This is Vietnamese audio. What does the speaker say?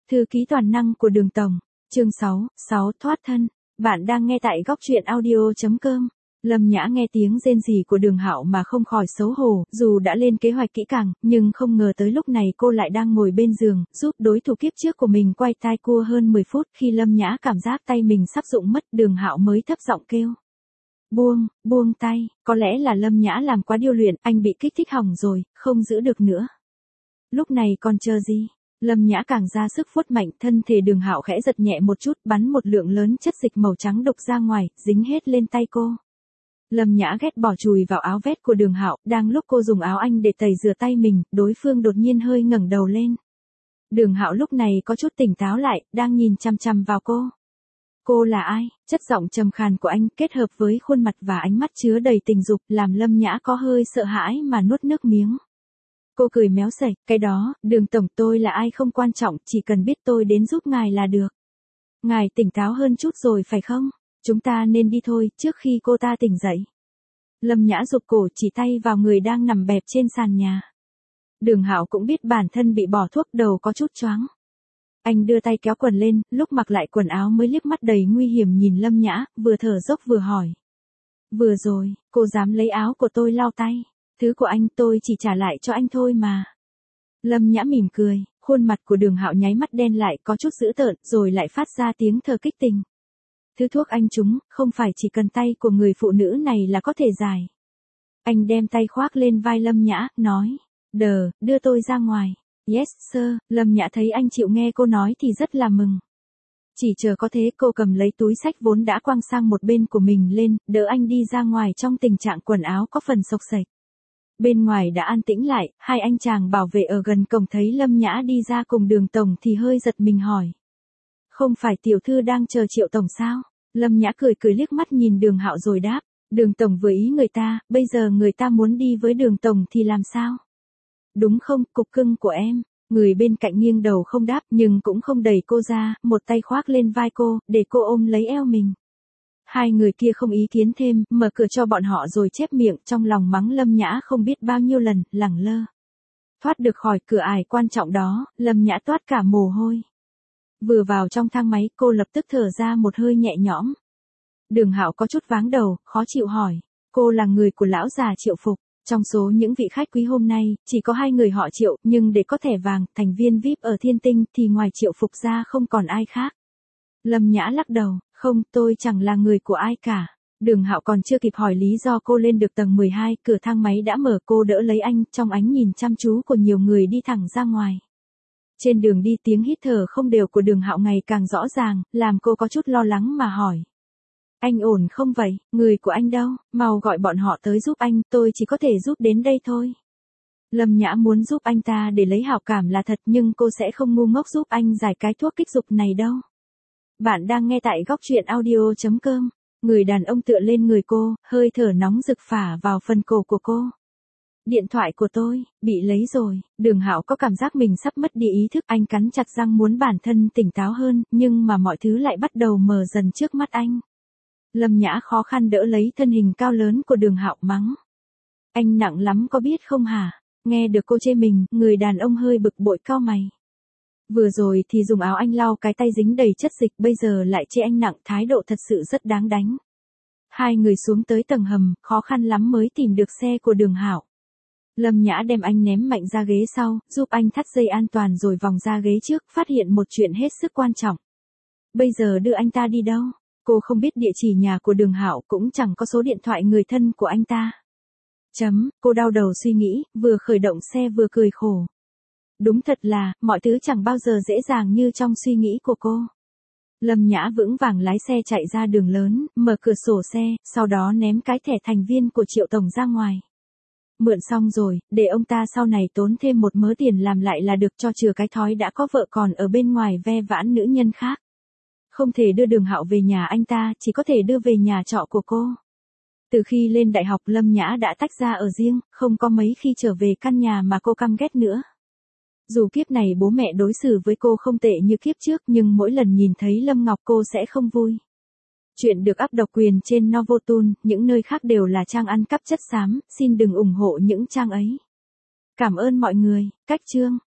Thư ký toàn năng của Đường Tổng, chương 6 thoát thân. Bạn đang nghe tại góc truyện audio.com. Lâm Nhã nghe tiếng rên rỉ của Đường Hạo mà không khỏi xấu hổ, dù đã lên kế hoạch kỹ càng, nhưng không ngờ tới lúc này cô lại đang ngồi bên giường, giúp đối thủ kiếp trước của mình quay tai cua hơn 10 phút. Khi Lâm Nhã cảm giác tay mình sắp rụng mất, Đường Hạo mới thấp giọng kêu. Buông tay, có lẽ là Lâm Nhã làm quá điêu luyện, anh bị kích thích hỏng rồi, không giữ được nữa. Lúc này còn chờ gì? Lâm Nhã càng ra sức vuốt mạnh, thân thể Đường Hạo khẽ giật nhẹ một chút, bắn một lượng lớn chất dịch màu trắng đục ra ngoài, dính hết lên tay cô. Lâm Nhã ghét bỏ chùi vào áo vest của Đường Hạo, đang lúc cô dùng áo anh để tẩy rửa tay mình, đối phương đột nhiên hơi ngẩng đầu lên. Đường Hạo lúc này có chút tỉnh táo lại, đang nhìn chằm chằm vào cô. Cô là ai? Chất giọng trầm khàn của anh kết hợp với khuôn mặt và ánh mắt chứa đầy tình dục, làm Lâm Nhã có hơi sợ hãi mà nuốt nước miếng. Cô cười méo sẩy, cái đó, Đường Tổng, tôi là ai không quan trọng, chỉ cần biết tôi đến giúp ngài là được. Ngài tỉnh táo hơn chút rồi phải không? Chúng ta nên đi thôi, trước khi cô ta tỉnh dậy. Lâm Nhã rụt cổ chỉ tay vào người đang nằm bẹp trên sàn nhà. Đường Hạo cũng biết bản thân bị bỏ thuốc, đầu có chút choáng. Anh đưa tay kéo quần lên, lúc mặc lại quần áo mới liếc mắt đầy nguy hiểm nhìn Lâm Nhã, vừa thở dốc vừa hỏi. Vừa rồi, cô dám lấy áo của tôi lau tay. Thứ của anh tôi chỉ trả lại cho anh thôi mà. Lâm Nhã mỉm cười, khuôn mặt của Đường Hạo nháy mắt đen lại, có chút dữ tợn, rồi lại phát ra tiếng thở kích tình. Thứ thuốc anh trúng, không phải chỉ cần tay của người phụ nữ này là có thể giải. Anh đem tay khoác lên vai Lâm Nhã, nói. Đưa tôi ra ngoài. Yes, sir. Lâm Nhã thấy anh chịu nghe cô nói thì rất là mừng. Chỉ chờ có thế, cô cầm lấy túi xách vốn đã quăng sang một bên của mình lên, đỡ anh đi ra ngoài trong tình trạng quần áo có phần xộc xệch. Bên ngoài đã an tĩnh lại, hai anh chàng bảo vệ ở gần cổng thấy Lâm Nhã đi ra cùng Đường Tổng thì hơi giật mình hỏi. Không phải tiểu thư đang chờ Triệu Tổng sao? Lâm Nhã cười liếc mắt nhìn Đường Hạo rồi đáp. Đường Tổng vừa ý người ta, bây giờ người ta muốn đi với Đường Tổng thì làm sao? Đúng không, cục cưng của em? Người bên cạnh nghiêng đầu không đáp nhưng cũng không đẩy cô ra, một tay khoác lên vai cô, để cô ôm lấy eo mình. Hai người kia không ý kiến thêm, mở cửa cho bọn họ rồi chép miệng, trong lòng mắng Lâm Nhã không biết bao nhiêu lần, lẳng lơ. Thoát được khỏi cửa ải quan trọng đó, Lâm Nhã toát cả mồ hôi. Vừa vào trong thang máy, cô lập tức thở ra một hơi nhẹ nhõm. Đường Hạo có chút váng đầu, khó chịu hỏi. Cô là người của lão già Triệu Phục. Trong số những vị khách quý hôm nay, chỉ có 2 người họ Triệu, nhưng để có thẻ vàng, thành viên VIP ở Thiên Tinh thì ngoài Triệu Phục ra không còn ai khác. Lâm Nhã lắc đầu, không, tôi chẳng là người của ai cả. Đường Hạo còn chưa kịp hỏi lý do cô lên được tầng 12, cửa thang máy đã mở, cô đỡ lấy anh, trong ánh nhìn chăm chú của nhiều người đi thẳng ra ngoài. Trên đường đi tiếng hít thở không đều của Đường Hạo ngày càng rõ ràng, làm cô có chút lo lắng mà hỏi. Anh ổn không vậy, người của anh đâu, mau gọi bọn họ tới giúp anh, tôi chỉ có thể giúp đến đây thôi. Lâm Nhã muốn giúp anh ta để lấy hảo cảm là thật, nhưng cô sẽ không ngu ngốc giúp anh giải cái thuốc kích dục này đâu. Bạn đang nghe tại góc truyện audio.com. Người đàn ông tựa lên người cô, hơi thở nóng rực phả vào phần cổ của cô. Điện thoại của tôi, bị lấy rồi. Đường Hạo có cảm giác mình sắp mất đi ý thức, anh cắn chặt răng muốn bản thân tỉnh táo hơn, nhưng mà mọi thứ lại bắt đầu mờ dần trước mắt anh. Lâm Nhã khó khăn đỡ lấy thân hình cao lớn của Đường Hạo mắng. Anh nặng lắm có biết không hả? Nghe được cô chê mình, người đàn ông hơi bực bội cau mày. Vừa rồi thì dùng áo anh lau cái tay dính đầy chất dịch, bây giờ lại chê anh nặng, thái độ thật sự rất đáng đánh. Hai người xuống tới tầng hầm, khó khăn lắm mới tìm được xe của Đường Hạo. Lâm Nhã đem anh ném mạnh ra ghế sau, giúp anh thắt dây an toàn rồi vòng ra ghế trước, phát hiện một chuyện hết sức quan trọng. Bây giờ đưa anh ta đi đâu? Cô không biết địa chỉ nhà của Đường Hạo, cũng chẳng có số điện thoại người thân của anh ta. Cô đau đầu suy nghĩ, vừa khởi động xe vừa cười khổ. Đúng thật là, mọi thứ chẳng bao giờ dễ dàng như trong suy nghĩ của cô. Lâm Nhã vững vàng lái xe chạy ra đường lớn, mở cửa sổ xe, sau đó ném cái thẻ thành viên của Triệu Tổng ra ngoài. Mượn xong rồi, để ông ta sau này tốn thêm một mớ tiền làm lại là được, cho chừa cái thói đã có vợ còn ở bên ngoài ve vãn nữ nhân khác. Không thể đưa Đường Hạo về nhà anh ta, chỉ có thể đưa về nhà trọ của cô. Từ khi lên đại học Lâm Nhã đã tách ra ở riêng, không có mấy khi trở về căn nhà mà cô căm ghét nữa. Dù kiếp này bố mẹ đối xử với cô không tệ như kiếp trước, nhưng mỗi lần nhìn thấy Lâm Ngọc cô sẽ không vui. Chuyện được up độc quyền trên Novotoon, những nơi khác đều là trang ăn cắp chất xám, xin đừng ủng hộ những trang ấy. Cảm ơn mọi người, cách chương.